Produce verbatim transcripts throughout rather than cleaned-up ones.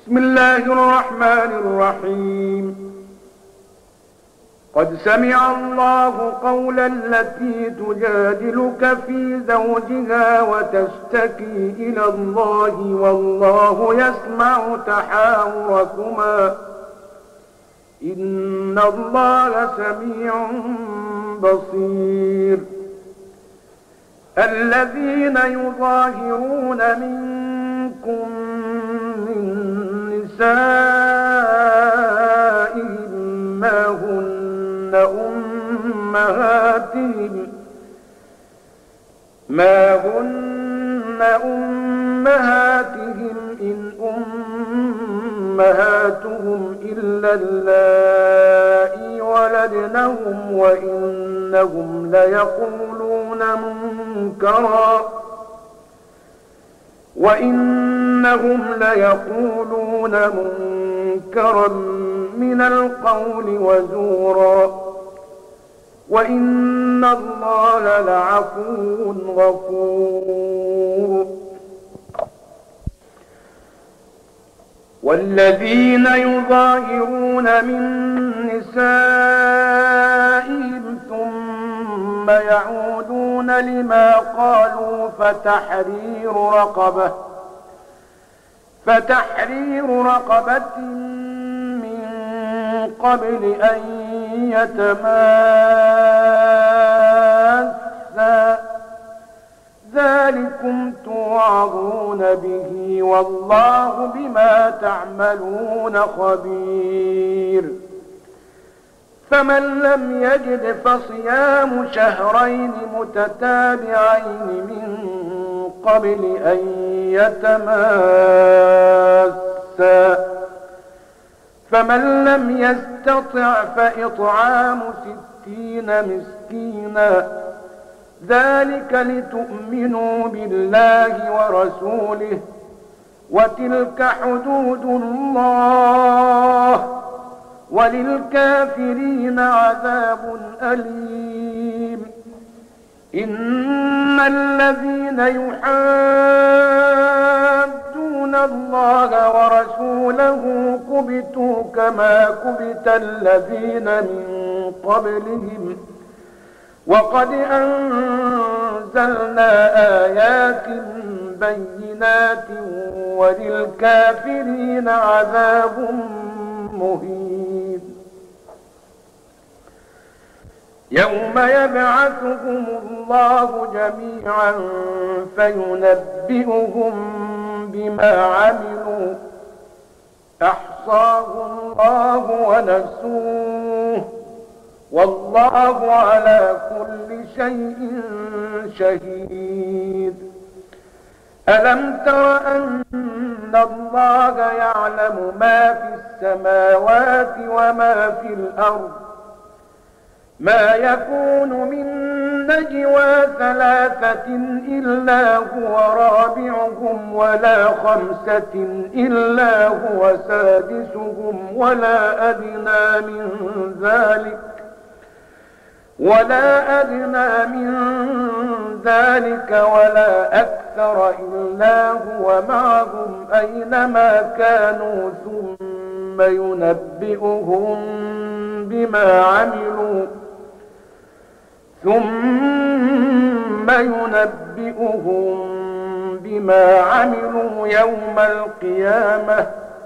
بسم الله الرحمن الرحيم. قد سمع الله قول التي تجادلك في زوجها وتشتكي إلى الله والله يسمع تحاوركما إن الله سميع بصير. الذين يظاهرون منكم من نسائهم ما هن أمهاتهم ما هن أمهاتهم إن أمهاتهم إلا اللائي ولدنهم وإنهم ليقولون منكرا وإنهم ليقولون منكرا من القول وزورا وإن الله لعفو غفور. والذين يظاهرون من نسائهم ثم يعودون لما قالوا فتحرير رقبة فتحرير رقبة من قبل أن يتماسا ذلكم توعظون به والله بما تعملون خبير. فمن لم يجد فصيام شهرين متتابعين من قبل أن يتماسا فمن لم يستطع فإطعام ستين مسكينا ذلك لتؤمنوا بالله ورسوله وتلك حدود الله وللكافرين عذاب أليم. إن الذين يحادون الله ورسوله كبتوا كما كبت الذين من قبلهم وقد أنزلنا آيات بينات وللكافرين عذاب مهين. يوم يبعثهم الله جميعا فينبئهم بما عملوا أحصاه الله ونسوه والله على كل شيء شهيد. ألم تر أن الله يعلم ما في السماوات وما في الأرض ما يكون من نجوى ثلاثة إلا هو رابعهم ولا خمسة إلا هو سادسهم ولا أدنى من ذلك ولا أدنى من ذلك ولا أكثر إلا هو معهم أينما كانوا ثم ينبئهم بما عملوا ثم ينبئهم بما عملوا يوم القيامة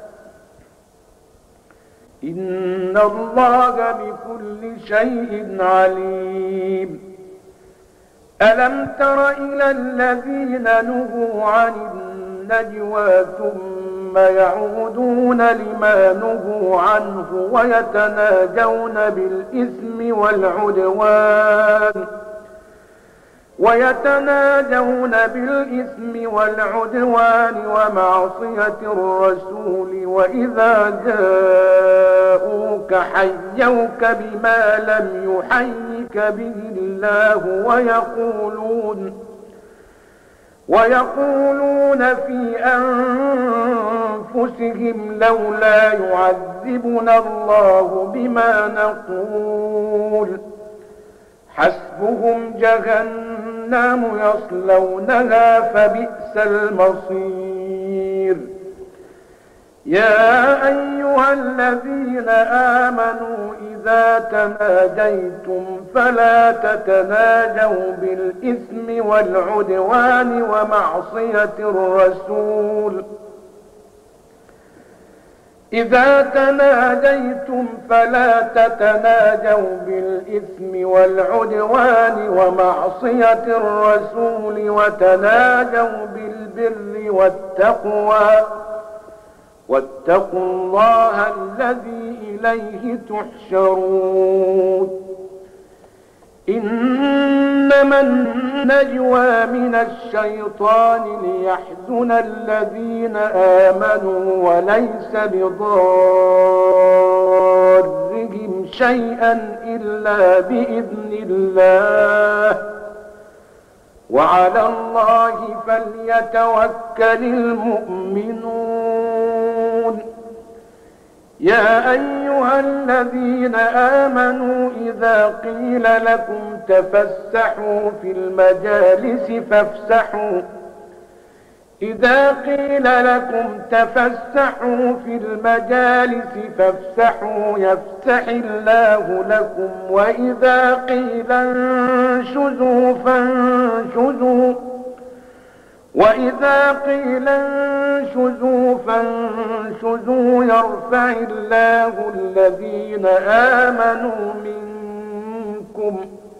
إن الله بكل شيء عليم. ألم تر إلى الذين نهوا عن النجوى ثم يعودون لما نهوا عنه ويتناجون بالإثم والعدوان ويتناجون بالإثم والعدوان ومعصية الرسول وإذا جاءوك حيوك بما لم يحيك به الله ويقولون ويقولون في أنفسهم لولا يعذبنا الله بما نقول حسبهم جهنم يصلونها فبئس المصير. يا أيها الذين آمنوا إذا تناجيتم فلا تتناجوا بالإثم والعدوان ومعصية الرسول إذا تناجيتم فلا تتناجوا بالإثم والعدوان ومعصية الرسول وتناجوا بالبر والتقوى واتقوا الله الذي إليه تحشرون إنما النجوى من الشيطان ليحزن الذين آمنوا وليس بضارهم شيئا إلا بإذن الله وعلى الله فليتوكل المؤمنون يا أيها الذين آمنوا إذا قيل لكم تفسحوا في المجالس فافسحوا إذا قيل لكم تفسحوا في المجالس فافسحوا يفسح الله لكم وإذا قيل انشزوا فانشزوا وإذا قيل انشزوا فانشزوا يرفع الله الذين آمنوا منكم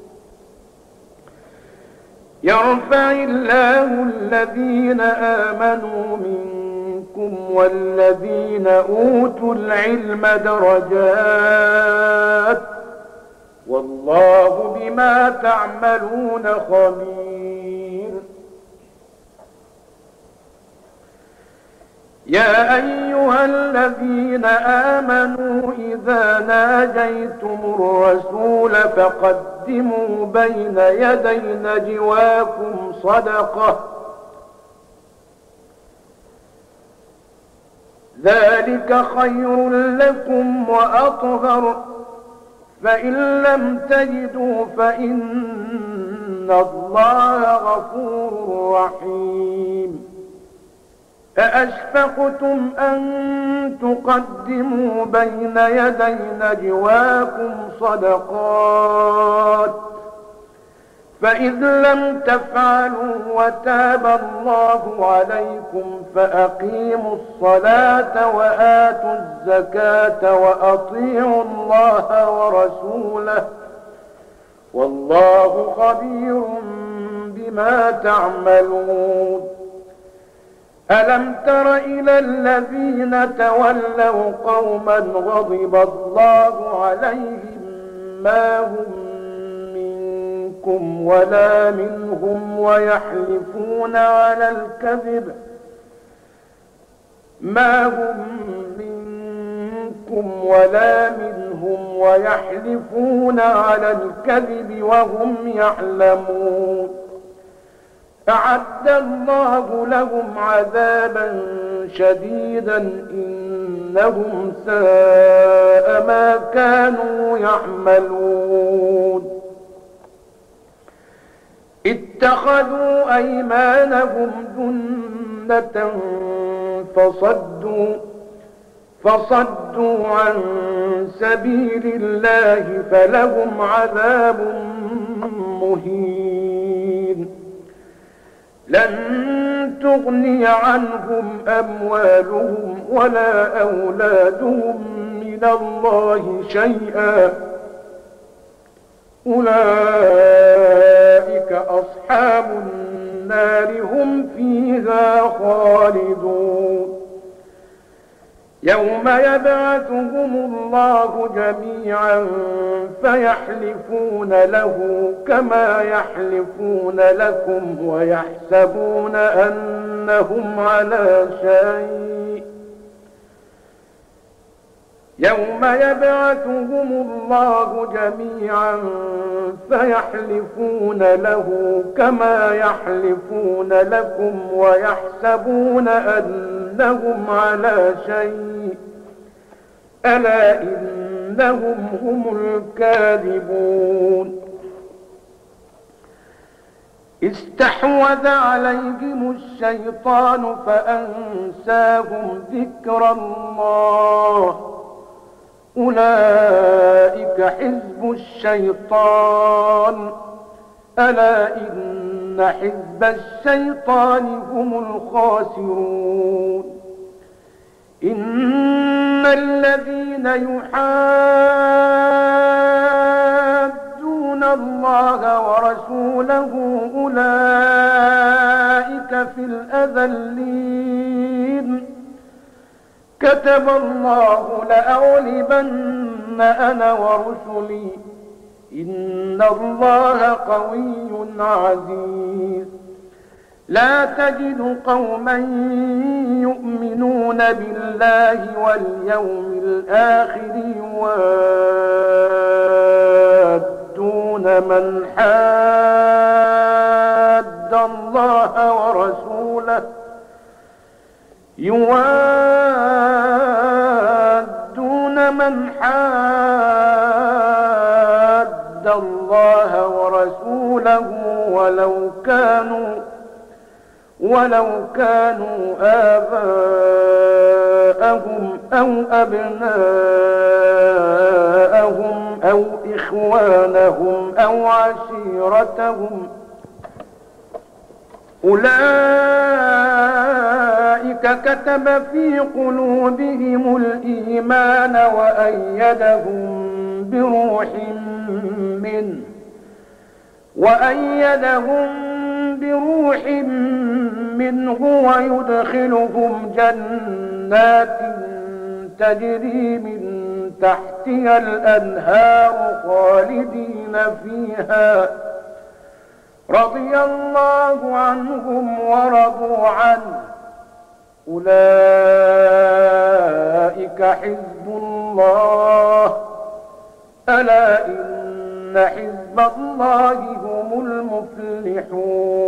يرفع الله الذين آمنوا منكم والذين أوتوا العلم درجات والله بما تعملون خبير يا أيها الذين آمنوا إذا ناجيتم الرسول فقدموا بين يدي نجواكم صدقة ذلك خير لكم وأطهر فإن لم تجدوا فإن الله غفور رحيم أأشفقتم أن تقدموا بين يدي نجواكم صدقات فإذ لم تفعلوا وتاب الله عليكم فأقيموا الصلاة وآتوا الزكاة وأطيعوا الله ورسوله والله خبير بما تعملون ألم تر إلى الذين تولوا قوما غضب الله عليهم ما هم منكم ولا منهم ويحلفون على الكذب ما هم منكم ولا منهم ويحلفون على الكذب وهم يعلمون أعد الله لهم عذابا شديدا إنهم ساء ما كانوا يعملون اتخذوا أيمانهم جنة فصدوا فصدوا عن سبيل الله فلهم عذاب مهين لن تغني عنهم أموالهم ولا أولادهم من الله شيئا أولئك أصحاب النار هم فيها خالدون يوم يبعثهم الله جميعا فيحلفون له كما يحلفون لكم ويحسبون أنهم على شيء يوم يبعثهم الله جميعا فيحلفون له كما يحلفون لكم ويحسبون أنهم على شيء ألا إنهم هم الكاذبون استحوذ عليهم الشيطان فأنساهم ذكر الله أولئك حزب الشيطان ألا إن حزب الشيطان هم الخاسرون إن الذين يحادون الله ورسوله أولئك في الأذلين كتب الله لأغلبن أنا ورسلي إن الله قوي عزيز لا تجد قوما يؤمنون بالله واليوم الآخر يوادون من حاد الله ورسوله يوادون من حاد الله ورسوله ولو كانوا ولو كانوا آباءهم أو أبناءهم أو إخوانهم أو عشيرتهم أولئك كتب في قلوبهم الإيمان وأيدهم بروح منه وأيدهم بروح منه ويدخلهم جنات تجري من تحتها الأنهار خالدين فيها رضي الله عنهم ورضوا عنه أولئك حزب الله ألا إن حزب الله هم المفلحون